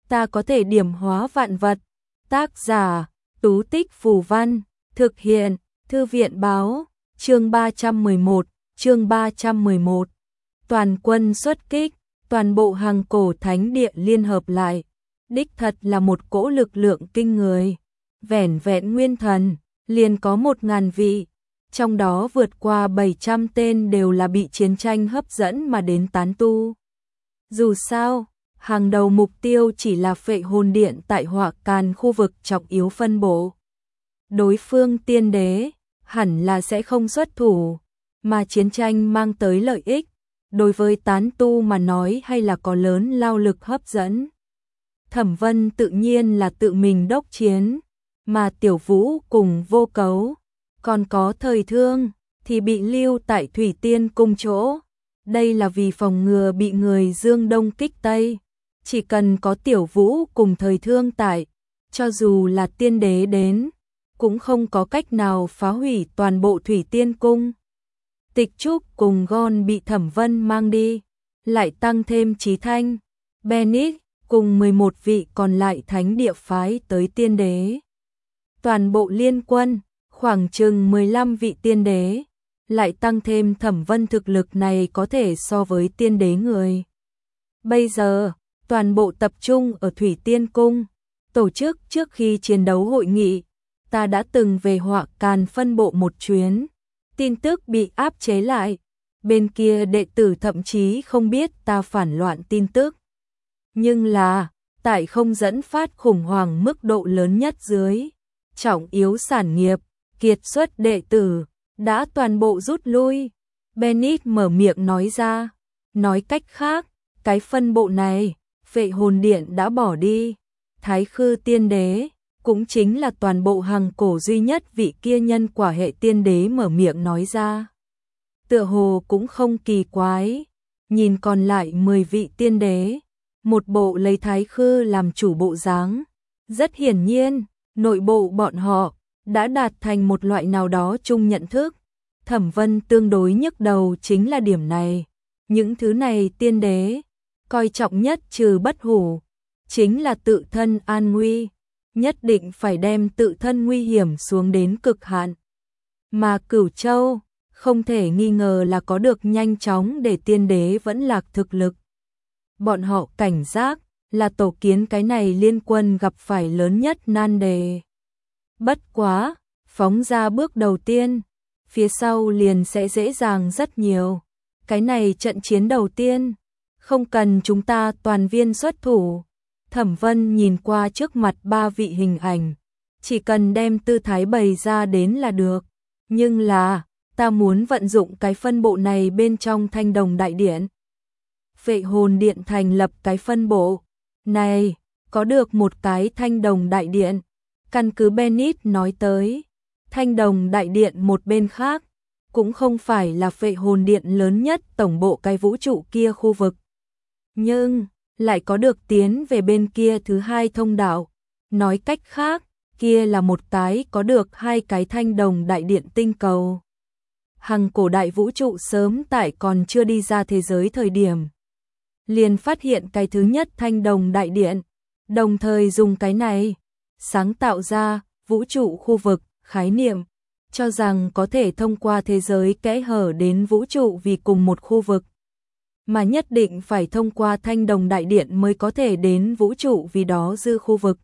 ta có thể điểm hóa vạn vật. Tác giả, Tú Tích Phù Văn, thực hiện, Thư viện Báo, chương 311. Toàn quân xuất kích, toàn bộ Hằng Cổ Thánh Địa liên hợp lại. Đích thật là một cỗ lực lượng kinh người. Vẻn vẹn nguyên thần, liền có 1000 vị. Trong đó vượt qua 700 tên đều là bị chiến tranh hấp dẫn mà đến tán tu. Dù sao, hàng đầu mục tiêu chỉ là Phệ Hồn Điện tại Họa Càn khu vực trọng yếu phân bố. Đối phương tiên đế, hẳn là sẽ không xuất thủ, mà chiến tranh mang tới lợi ích, đối với tán tu mà nói hay là có lớn lao lực hấp dẫn. Thẩm Vân tự nhiên là tự mình đốc chiến, mà Tiểu Vũ cùng Vô Cấu, còn có Thời Thương, thì bị lưu tại Thủy Tiên Cung chỗ. Đây là vì phòng ngừa bị người Dương Đông kích Tây. Chỉ cần có Tiểu Vũ cùng Thời Thương tại, cho dù là tiên đế đến, cũng không có cách nào phá hủy toàn bộ Thủy Tiên Cung. Tịch Trúc cùng Gon bị Thẩm Vân mang đi, lại tăng thêm Chí Thanh, Benít cùng 11 vị còn lại thánh địa phái tới tiên đế. Toàn bộ liên quân, khoảng chừng 15 vị tiên đế, lại tăng thêm Thẩm Vân thực lực này có thể so với tiên đế người. Bây giờ, toàn bộ tập trung ở Thủy Tiên Cung, tổ chức trước khi chiến đấu hội nghị. Ta đã từng về Họa Càn phân bộ một chuyến, tin tức bị áp chế lại, bên kia đệ tử thậm chí không biết ta phản loạn tin tức. Nhưng là, tại không dẫn phát khủng hoảng mức độ lớn nhất dưới, trọng yếu sản nghiệp, kiệt xuất đệ tử, đã toàn bộ rút lui. Benít mở miệng nói ra, nói cách khác, cái phân bộ này, Phệ Hồn Điện đã bỏ đi. Thái Khư tiên đế, cũng chính là toàn bộ Hằng Cổ duy nhất vị kia nhân quả hệ tiên đế mở miệng nói ra. Tựa hồ cũng không kỳ quái, nhìn còn lại 10 vị tiên đế, một bộ lấy Thái Khư làm chủ bộ dáng. Rất hiển nhiên, nội bộ bọn họ đã đạt thành một loại nào đó chung nhận thức. Thẩm Vân tương đối nhức đầu chính là điểm này. Những thứ này tiên đế, coi trọng nhất trừ bất hủ, chính là tự thân an nguy, nhất định phải đem tự thân nguy hiểm xuống đến cực hạn. Mà Cửu Châu, không thể nghi ngờ là có được nhanh chóng để tiên đế vẫn lạc thực lực. Bọn họ cảnh giác, là tổ kiến cái này liên quân gặp phải lớn nhất nan đề. Bất quá, phóng ra bước đầu tiên, phía sau liền sẽ dễ dàng rất nhiều. Cái này trận chiến đầu tiên, không cần chúng ta toàn viên xuất thủ. Thẩm Vân nhìn qua trước mặt 3 vị hình ảnh, chỉ cần đem tư thái bày ra đến là được. Nhưng là, ta muốn vận dụng cái phân bộ này bên trong Thanh Đồng Đại Điện. Phệ Hồn Điện thành lập cái phân bộ này, có được một cái Thanh Đồng Đại Điện. Căn cứ Benít nói tới, Thanh Đồng Đại Điện một bên khác, cũng không phải là Phệ Hồn Điện lớn nhất tổng bộ cái vũ trụ kia khu vực. Nhưng, lại có được tiến về bên kia thứ hai thông đạo. Nói cách khác, kia là một cái có được 2 cái Thanh Đồng Đại Điện tinh cầu. Hằng Cổ đại vũ trụ sớm tại còn chưa đi ra thế giới thời điểm, liền phát hiện cái thứ nhất Thanh Đồng Đại Điện, đồng thời dùng cái này sáng tạo ra vũ trụ khu vực khái niệm, cho rằng có thể thông qua thế giới kẽ hở đến vũ trụ vì cùng một khu vực, mà nhất định phải thông qua Thanh Đồng Đại Điện mới có thể đến vũ trụ vì đó dư khu vực.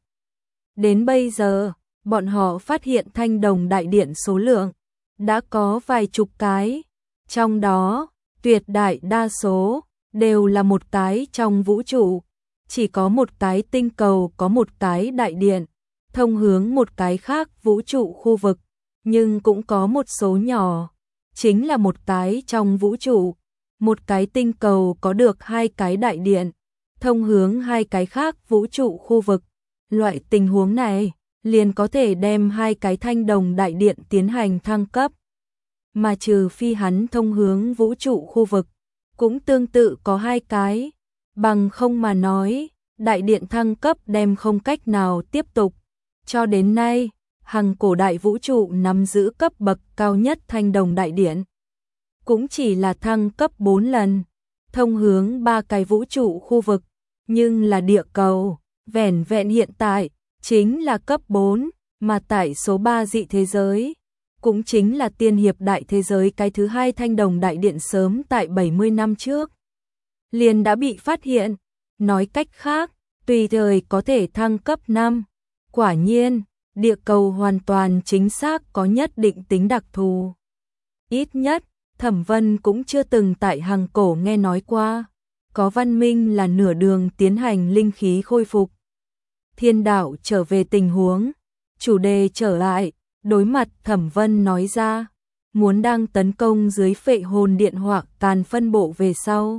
Đến bây giờ, bọn họ phát hiện Thanh Đồng Đại Điện số lượng đã có vài chục cái, trong đó tuyệt đại đa số đều là một cái trong vũ trụ, chỉ có một cái tinh cầu có một cái đại điện, thông hướng một cái khác vũ trụ khu vực, nhưng cũng có một số nhỏ, chính là một cái trong vũ trụ, một cái tinh cầu có được 2 cái đại điện, thông hướng 2 cái khác vũ trụ khu vực. Loại tình huống này, liền có thể đem 2 cái Thanh Đồng Đại Điện tiến hành thăng cấp. Mà trừ phi hắn thông hướng vũ trụ khu vực, cũng tương tự có 2 cái, bằng không mà nói, đại điện thăng cấp đem không cách nào tiếp tục. Cho đến nay, Hằng Cổ đại vũ trụ nắm giữ cấp bậc cao nhất Thanh Đồng Đại Điện, cũng chỉ là thăng cấp 4 lần, thông hướng 3 cái vũ trụ khu vực, nhưng là địa cầu, Vẻn vẹn hiện tại, chính là cấp 4, mà tại số 3 dị thế giới, cũng chính là tiên hiệp đại thế giới cái thứ hai Thanh Đồng Đại Điện sớm tại 70 năm trước. Liền đã bị phát hiện, nói cách khác, tùy thời có thể thăng cấp 5. Quả nhiên, địa cầu hoàn toàn chính xác có nhất định tính đặc thù. Ít nhất, Thẩm Vân cũng chưa từng tại Hằng Cổ nghe nói qua, có văn minh là nửa đường tiến hành linh khí khôi phục. Thiên đạo trở về tình huống, chủ đề trở lại, đối mặt Thẩm Vân nói ra, muốn đang tấn công dưới Phệ Hồn Điện hoặc Càn phân bộ về sau.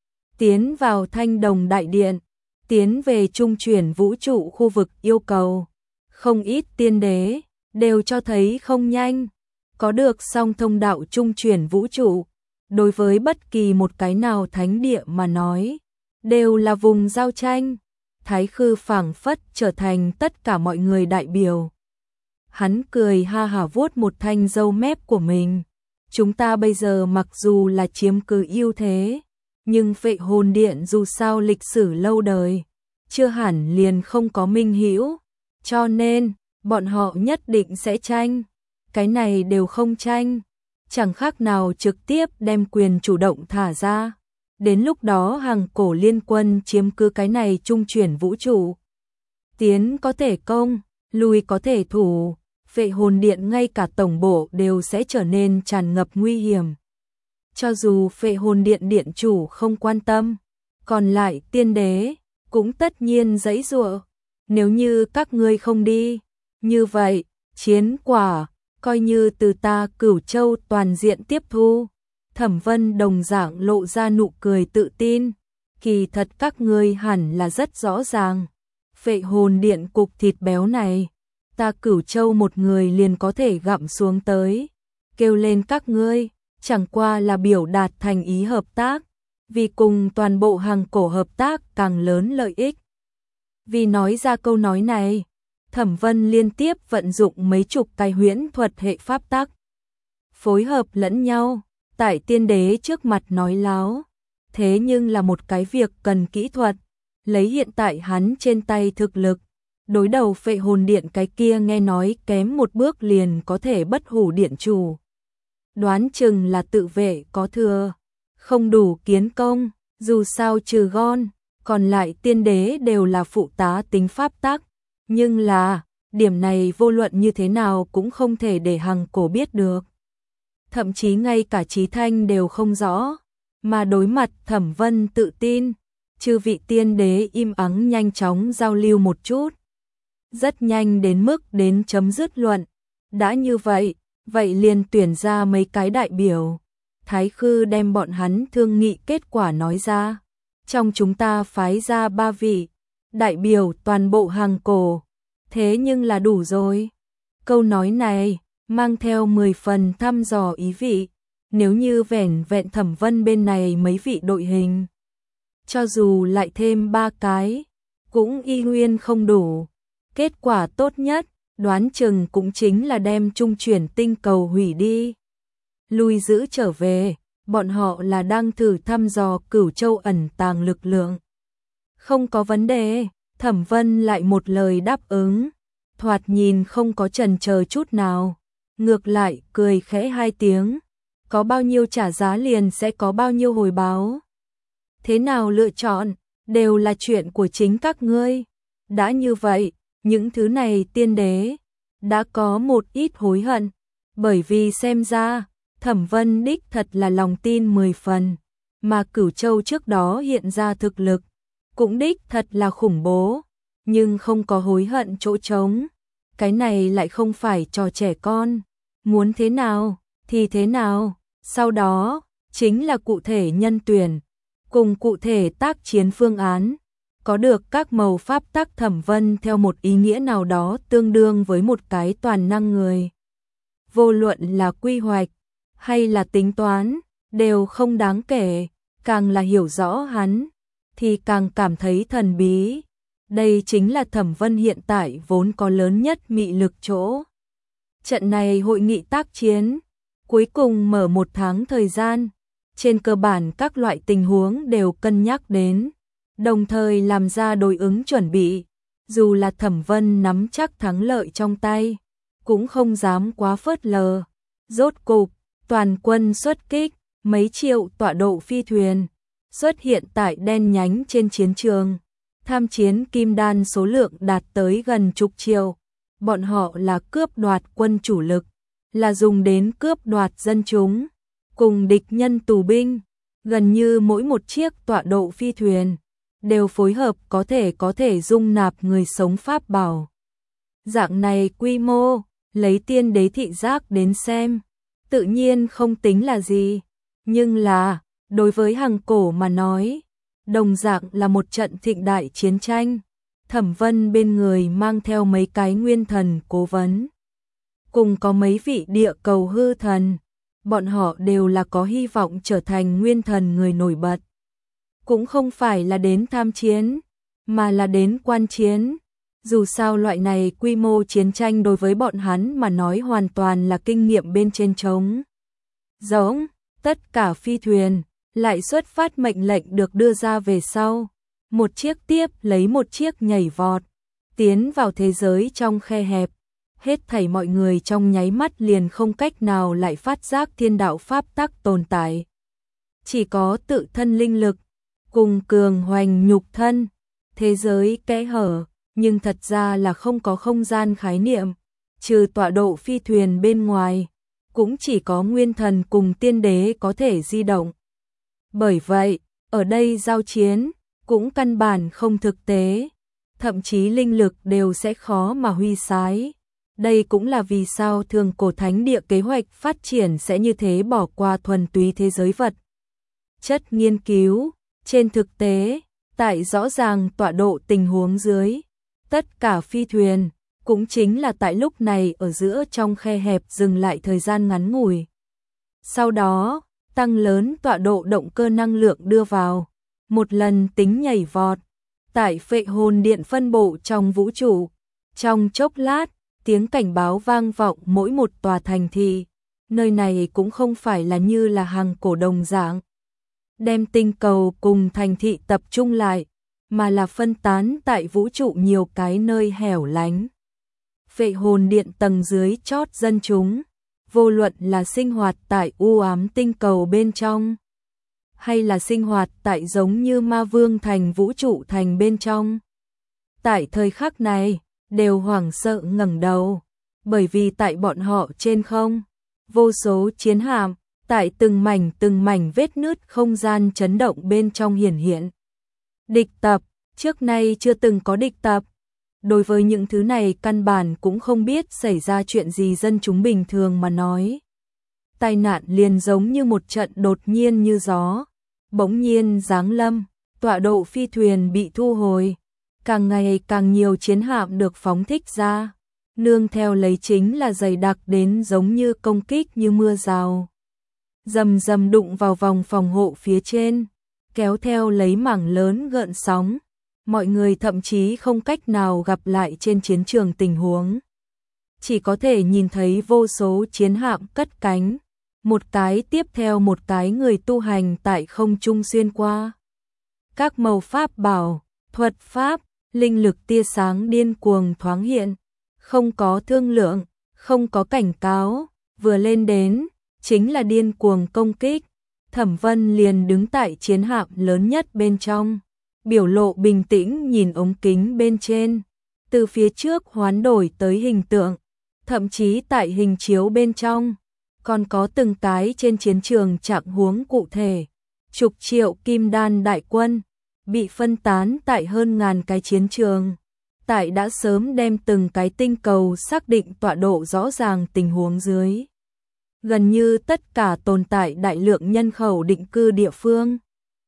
Tiến vào Thanh Đồng Đại Điện, tiến về trung chuyển vũ trụ khu vực yêu cầu. Không ít tiên đế, đều cho thấy không nhanh. Có được song thông đạo trung chuyển vũ trụ, đối với bất kỳ một cái nào thánh địa mà nói, đều là vùng giao tranh. Thái Khư phảng phất trở thành tất cả mọi người đại biểu. Hắn cười ha hả vuốt một thanh râu mép của mình. Chúng ta bây giờ mặc dù là chiếm cứ ưu thế, nhưng Phệ Hồn Điện dù sao lịch sử lâu đời, chưa hẳn liền không có minh hữu, cho nên bọn họ nhất định sẽ tranh. Cái này đều không tranh, chẳng khác nào trực tiếp đem quyền chủ động thả ra. Đến lúc đó Hằng Cổ liên quân chiếm cứ cái này trung chuyển vũ trụ. Tiến có thể công, lùi có thể thủ, Phệ Hồn Điện ngay cả tổng bộ đều sẽ trở nên tràn ngập nguy hiểm. Cho dù Phệ Hồn Điện điện chủ không quan tâm, còn lại tiên đế cũng tất nhiên giãy giụa. Nếu như các ngươi không đi, như vậy, chiến quả coi như từ ta Cửu Châu toàn diện tiếp thu. Thẩm Vân đồng dạng lộ ra nụ cười tự tin, kỳ thật các ngươi hẳn là rất rõ ràng. Phệ Hồn Điện cục thịt béo này, ta Cửu Châu một người liền có thể gặm xuống tới. Kêu lên các ngươi, chẳng qua là biểu đạt thành ý hợp tác, vì cùng toàn bộ Hằng Cổ hợp tác càng lớn lợi ích. Vì nói ra câu nói này, Thẩm Vân liên tiếp vận dụng mấy chục cái huyễn thuật hệ pháp tắc, phối hợp lẫn nhau, tại tiên đế trước mặt nói láo. Thế nhưng là một cái việc cần kỹ thuật, lấy hiện tại hắn trên tay thực lực, đối đầu Phệ Hồn Điện cái kia nghe nói kém một bước liền có thể bất hủ điện chủ. Đoán chừng là tự vệ có thừa, không đủ kiến công, dù sao trừ Gon, còn lại tiên đế đều là phụ tá tính pháp tắc, nhưng là, điểm này vô luận như thế nào cũng không thể để Hằng Cổ biết được. Thậm chí ngay cả Chí Thanh đều không rõ, mà đối mặt Thẩm Vân tự tin, chư vị tiên đế im ắng nhanh chóng giao lưu một chút. Rất nhanh đến mức đến chấm dứt luận, đã như vậy, vậy liền tuyển ra mấy cái đại biểu. Thái Khư đem bọn hắn thương nghị kết quả nói ra. Trong chúng ta phái ra 3 vị, đại biểu toàn bộ Hằng Cổ, thế nhưng là đủ rồi. Câu nói này, mang theo 10 phần thăm dò ý vị, nếu như vẻn vẹn Thẩm Vân bên này mấy vị đội hình. Cho dù lại thêm 3 cái, cũng y nguyên không đủ. Kết quả tốt nhất, đoán chừng cũng chính là đem trung chuyển tinh cầu hủy đi. Lui giữ trở về, bọn họ là đang thử thăm dò Cửu Châu ẩn tàng lực lượng. Không có vấn đề, Thẩm Vân lại một lời đáp ứng, thoạt nhìn không có chần chờ chút nào. Ngược lại, cười khẽ 2 tiếng, có bao nhiêu trả giá liền sẽ có bao nhiêu hồi báo. Thế nào lựa chọn, đều là chuyện của chính các ngươi. Đã như vậy, những thứ này tiên đế đã có một ít hối hận, bởi vì xem ra Thẩm Vân đích thật là lòng tin 10 phần, mà Cửu Châu trước đó hiện ra thực lực cũng đích thật là khủng bố, nhưng không có hối hận chỗ trống. Cái này lại không phải trò trẻ con, muốn thế nào thì thế nào, sau đó chính là cụ thể nhân tuyển cùng cụ thể tác chiến phương án. Có được các màu pháp tắc, Thẩm Vân theo một ý nghĩa nào đó tương đương với một cái toàn năng người. Vô luận là quy hoạch hay là tính toán, đều không đáng kể, càng là hiểu rõ hắn, thì càng cảm thấy thần bí. Đây chính là Thẩm Vân hiện tại vốn có lớn nhất mị lực chỗ. Trận này hội nghị tác chiến, cuối cùng mở 1 tháng thời gian, trên cơ bản các loại tình huống đều cân nhắc đến, đồng thời làm ra đối ứng chuẩn bị. dù là Thẩm Vân nắm chắc thắng lợi trong tay, cũng không dám quá phớt lờ. Rốt cục, toàn quân xuất kích, mấy triệu tọa độ phi thuyền xuất hiện tại đen nhánh trên chiến trường. Tham chiến kim đan số lượng đạt tới gần chục triệu. Bọn họ là cướp đoạt quân chủ lực, là dùng đến cướp đoạt dân chúng, cùng địch nhân tù binh. Gần như mỗi một chiếc tọa độ phi thuyền đều phối hợp có thể dung nạp người sống pháp bảo. Dạng này quy mô, lấy tiên đế thị giác đến xem, tự nhiên không tính là gì, nhưng là, đối với Hằng Cổ mà nói, đồng dạng là một trận thịnh đại chiến tranh. Thẩm Vân bên người mang theo mấy cái nguyên thần cố vấn, cùng có mấy vị địa cầu hư thần, bọn họ đều là có hy vọng trở thành nguyên thần người nổi bật. Cũng không phải là đến tham chiến, mà là đến quan chiến. Dù sao loại này quy mô chiến tranh đối với bọn hắn mà nói hoàn toàn là kinh nghiệm bên trên trống rỗng. Tất cả phi thuyền lại xuất phát mệnh lệnh được đưa ra về sau, một chiếc tiếp lấy một chiếc nhảy vọt, tiến vào thế giới trong khe hẹp. Hết thảy mọi người trong nháy mắt liền không cách nào lại phát giác thiên đạo pháp tắc tồn tại. Chỉ có tự thân linh lực, cùng cường hoành nhục thân, thế giới kẽ hở, nhưng thật ra là không có không gian khái niệm, trừ tọa độ phi thuyền bên ngoài, cũng chỉ có nguyên thần cùng tiên đế có thể di động. Bởi vậy, ở đây giao chiến, cũng căn bản không thực tế, thậm chí linh lực đều sẽ khó mà huy sái. Đây cũng là vì sao Thường Cổ Thánh Địa kế hoạch phát triển sẽ như thế, bỏ qua thuần túy thế giới vật chất nghiên cứu. Trên thực tế, tại rõ ràng tọa độ tình huống dưới, tất cả phi thuyền cũng chính là tại lúc này ở giữa trong khe hẹp dừng lại thời gian ngắn ngủi. Sau đó, tăng lớn tọa độ động cơ năng lượng đưa vào, một lần tính nhảy vọt, tại Phệ Hồn Điện phân bộ trong vũ trụ. Trong chốc lát, tiếng cảnh báo vang vọng mỗi một tòa thành thị. Nơi này cũng không phải là như là Hằng Cổ đồng dạng, đem tinh cầu cùng thành thị tập trung lại, mà là phân tán tại vũ trụ nhiều cái nơi hẻo lánh. Phệ Hồn Điện tầng dưới chót dân chúng, vô luận là sinh hoạt tại u ám tinh cầu bên trong, hay là sinh hoạt tại giống như Ma Vương thành vũ trụ thành bên trong, tại thời khắc này đều hoảng sợ ngẩng đầu, bởi vì tại bọn họ trên không, vô số chiến hạm tại từng mảnh vết nứt không gian chấn động bên trong hiển hiện. Địch tập, trước nay chưa từng có địch tập. Đối với những thứ này căn bản cũng không biết xảy ra chuyện gì, dân chúng bình thường mà nói. Tai nạn liền giống như một trận đột nhiên như gió, bỗng nhiên giáng lâm, tọa độ phi thuyền bị thu hồi, càng ngày càng nhiều chiến hạm được phóng thích ra, nương theo lấy chính là dày đặc đến giống như công kích như mưa rào. Rầm rầm đụng vào vòng phòng hộ phía trên, kéo theo lấy mảng lớn gợn sóng. Mọi người thậm chí không cách nào gặp lại trên chiến trường tình huống. Chỉ có thể nhìn thấy vô số chiến hạm cất cánh, một cái tiếp theo một cái người tu hành tại không trung xuyên qua. Các màu pháp bảo, thuật pháp, linh lực tia sáng điên cuồng thoáng hiện, không có thương lượng, không có cảnh cáo, vừa lên đến chính là điên cuồng công kích. Thẩm Vân liền đứng tại chiến hạm lớn nhất bên trong, biểu lộ bình tĩnh nhìn ống kính bên trên, từ phía trước hoán đổi tới hình tượng, thậm chí tại hình chiếu bên trong, còn có từng cái trên chiến trường trạng huống cụ thể. Chục triệu kim đan đại quân bị phân tán tại hơn ngàn cái chiến trường, tại đã sớm đem từng cái tinh cầu xác định tọa độ rõ ràng tình huống dưới. Gần như tất cả tồn tại đại lượng nhân khẩu định cư địa phương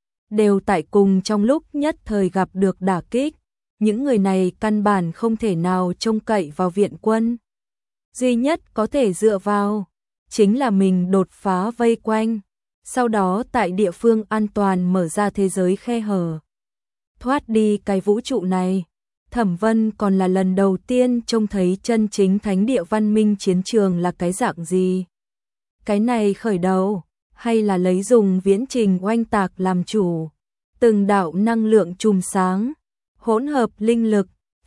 đều tại cùng trong lúc nhất thời gặp được đả kích. Những người này căn bản không thể nào trông cậy vào viện quân. Duy nhất có thể dựa vào chính là mình đột phá vây quanh, sau đó tại địa phương an toàn mở ra thế giới khe hở, thoát đi cái vũ trụ này. Thẩm Vân còn là lần đầu tiên trông thấy chân chính thánh địa văn minh chiến trường là cái dạng gì. Cái này khởi đầu, hay là lấy dùng viễn trình oanh tạc làm chủ, từng đạo năng lượng chùm sáng, hỗn hợp linh lực,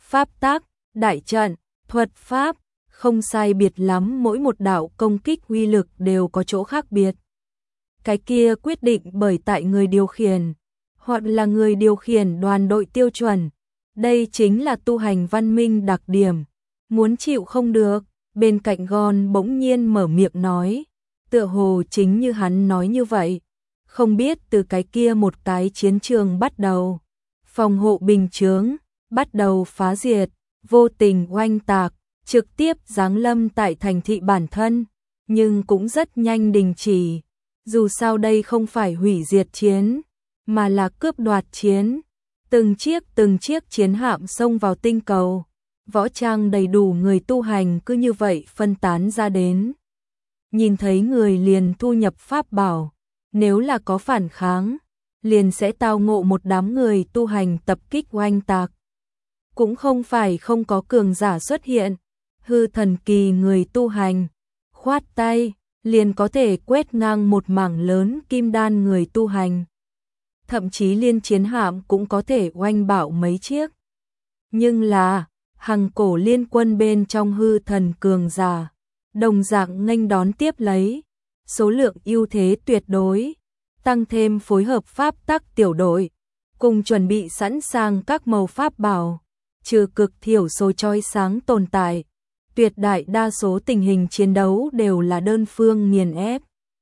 pháp tắc, đại trận, thuật pháp, không sai biệt lắm, mỗi một đạo công kích uy lực đều có chỗ khác biệt. Cái kia quyết định bởi tại người điều khiển, hoặc là người điều khiển đoàn đội tiêu chuẩn. Đây chính là tu hành văn minh đặc điểm. Muốn chịu không được, bên cạnh Gon bỗng nhiên mở miệng nói, tựa hồ chính như hắn nói như vậy. Không biết từ cái kia một cái chiến trường bắt đầu, phòng hộ bình chướng, bắt đầu phá diệt, vô tình oanh tạc, trực tiếp giáng lâm tại thành thị bản thân, nhưng cũng rất nhanh đình chỉ. Dù sao đây không phải hủy diệt chiến, mà là cướp đoạt chiến. Từng chiếc chiến hạm xông vào tinh cầu, võ trang đầy đủ người tu hành cứ như vậy phân tán ra đến. Nhìn thấy người liền thu nhập pháp bảo, nếu là có phản kháng, liền sẽ tao ngộ một đám người tu hành tập kích oanh tạc. Cũng không phải không có cường giả xuất hiện, hư thần kỳ người tu hành, khoát tay, liền có thể quét ngang một mảng lớn kim đan người tu hành. Thậm chí liên chiến hạm cũng có thể oanh bạo mấy chiếc. Nhưng là, hằng cổ liên quân bên trong hư thần cường giả, đồng dạng nghênh đón tiếp lấy, số lượng ưu thế tuyệt đối, tăng thêm phối hợp pháp tắc tiểu đội, cùng chuẩn bị sẵn sàng các màu pháp bảo, trừ cực thiểu số chói sáng tồn tại, tuyệt đại đa số tình hình chiến đấu đều là đơn phương nghiền ép.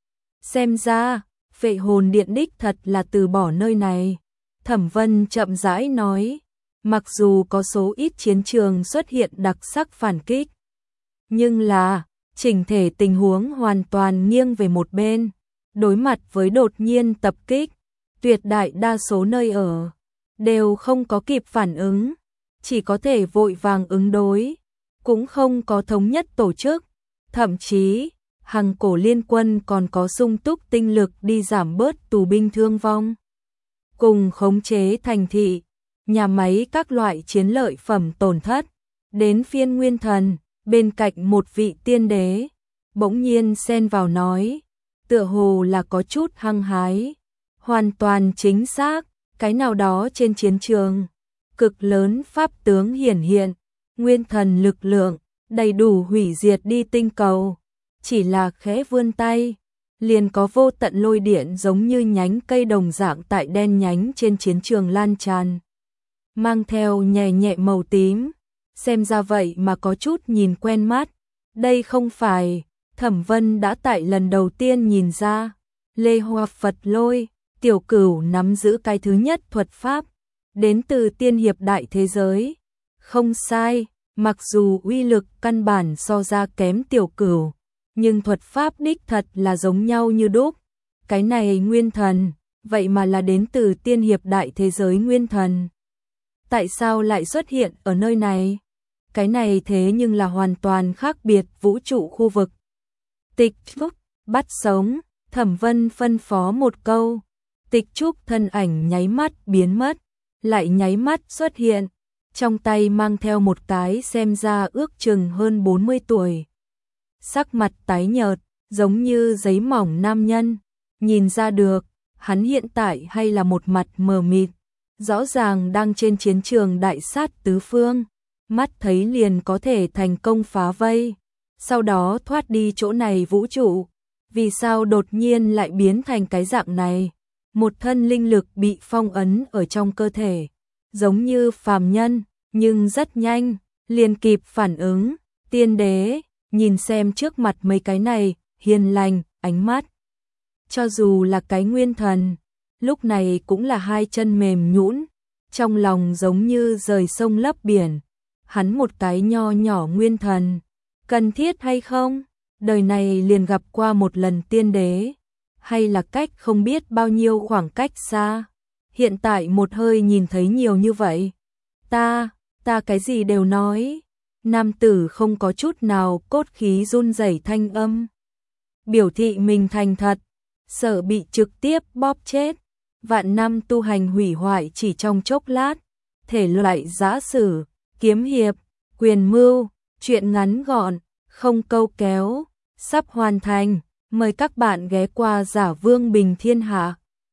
Xem ra, Phệ Hồn Điện đích thật là từ bỏ nơi này. Thẩm Vân chậm rãi nói, mặc dù có số ít chiến trường xuất hiện đặc sắc phản kích, nhưng là, chỉnh thể tình huống hoàn toàn nghiêng về một bên. Đối mặt với đột nhiên tập kích, tuyệt đại đa số nơi ở, đều không có kịp phản ứng, chỉ có thể vội vàng ứng đối, cũng không có thống nhất tổ chức, thậm chí hằng cổ liên quân còn có sung túc tinh lực đi giảm bớt tù binh thương vong, cùng khống chế thành thị, nhà máy các loại chiến lợi phẩm tổn thất. Đến phiên Nguyên Thần, bên cạnh một vị tiên đế, bỗng nhiên xen vào nói, tựa hồ là có chút hăng hái, hoàn toàn chính xác, cái nào đó trên chiến trường, cực lớn pháp tướng hiển hiện, Nguyên Thần lực lượng, đầy đủ hủy diệt đi tinh cầu. Chỉ là khẽ vươn tay, liền có vô tận lôi điện giống như nhánh cây đồng dạng tại đen nhánh trên chiến trường lan tràn, mang theo nhẹ nhẹ màu tím, xem ra vậy mà có chút nhìn quen mắt. Đây không phải, Thẩm Vân đã tại lần đầu tiên nhìn ra, Lê Hoa Phật Lôi, Tiểu Cửu nắm giữ cái thứ nhất thuật pháp, đến từ tiên hiệp đại thế giới. Không sai, mặc dù uy lực căn bản so ra kém Tiểu Cửu, nhưng thuật pháp đích thật là giống nhau như đúc. Cái này Nguyên Thần, vậy mà là đến từ tiên hiệp đại thế giới Nguyên Thần. Tại sao lại xuất hiện ở nơi này? Cái này thế nhưng là hoàn toàn khác biệt vũ trụ khu vực. Tịch Trúc, bắt sống, Thẩm Vân phân phó một câu. Tịch Trúc thân ảnh nháy mắt biến mất, lại nháy mắt xuất hiện, trong tay mang theo một cái xem ra ước chừng hơn 40 tuổi. Sắc mặt tái nhợt, giống như giấy mỏng nam nhân, nhìn ra được, hắn hiện tại hay là một mặt mờ mịt, rõ ràng đang trên chiến trường đại sát tứ phương, mắt thấy liền có thể thành công phá vây, sau đó thoát đi chỗ này vũ trụ, vì sao đột nhiên lại biến thành cái dạng này? Một thân linh lực bị phong ấn ở trong cơ thể, giống như phàm nhân, nhưng rất nhanh, liền kịp phản ứng. Tiên đế, nhìn xem trước mặt mấy cái này, hiền lành, ánh mắt. Cho dù là cái Nguyên Thần, lúc này cũng là hai chân mềm nhũn, trong lòng giống như rời sông lấp biển. Hắn một cái nho nhỏ Nguyên Thần, cần thiết hay không? Đời này liền gặp qua một lần tiên đế, hay là cách không biết bao nhiêu khoảng cách xa. Hiện tại một hơi nhìn thấy nhiều như vậy. Ta cái gì đều nói. Nam tử không có chút nào cốt khí run rẩy thanh âm. Biểu thị mình thành thật, sợ bị trực tiếp bóp chết. Vạn năm tu hành hủy hoại chỉ trong chốc lát. Thể loại giã sử, kiếm hiệp, quyền mưu, truyện ngắn gọn, không câu kéo, sắp hoàn thành. Mời các bạn ghé qua Giả Vương Bình Thiên Hạ.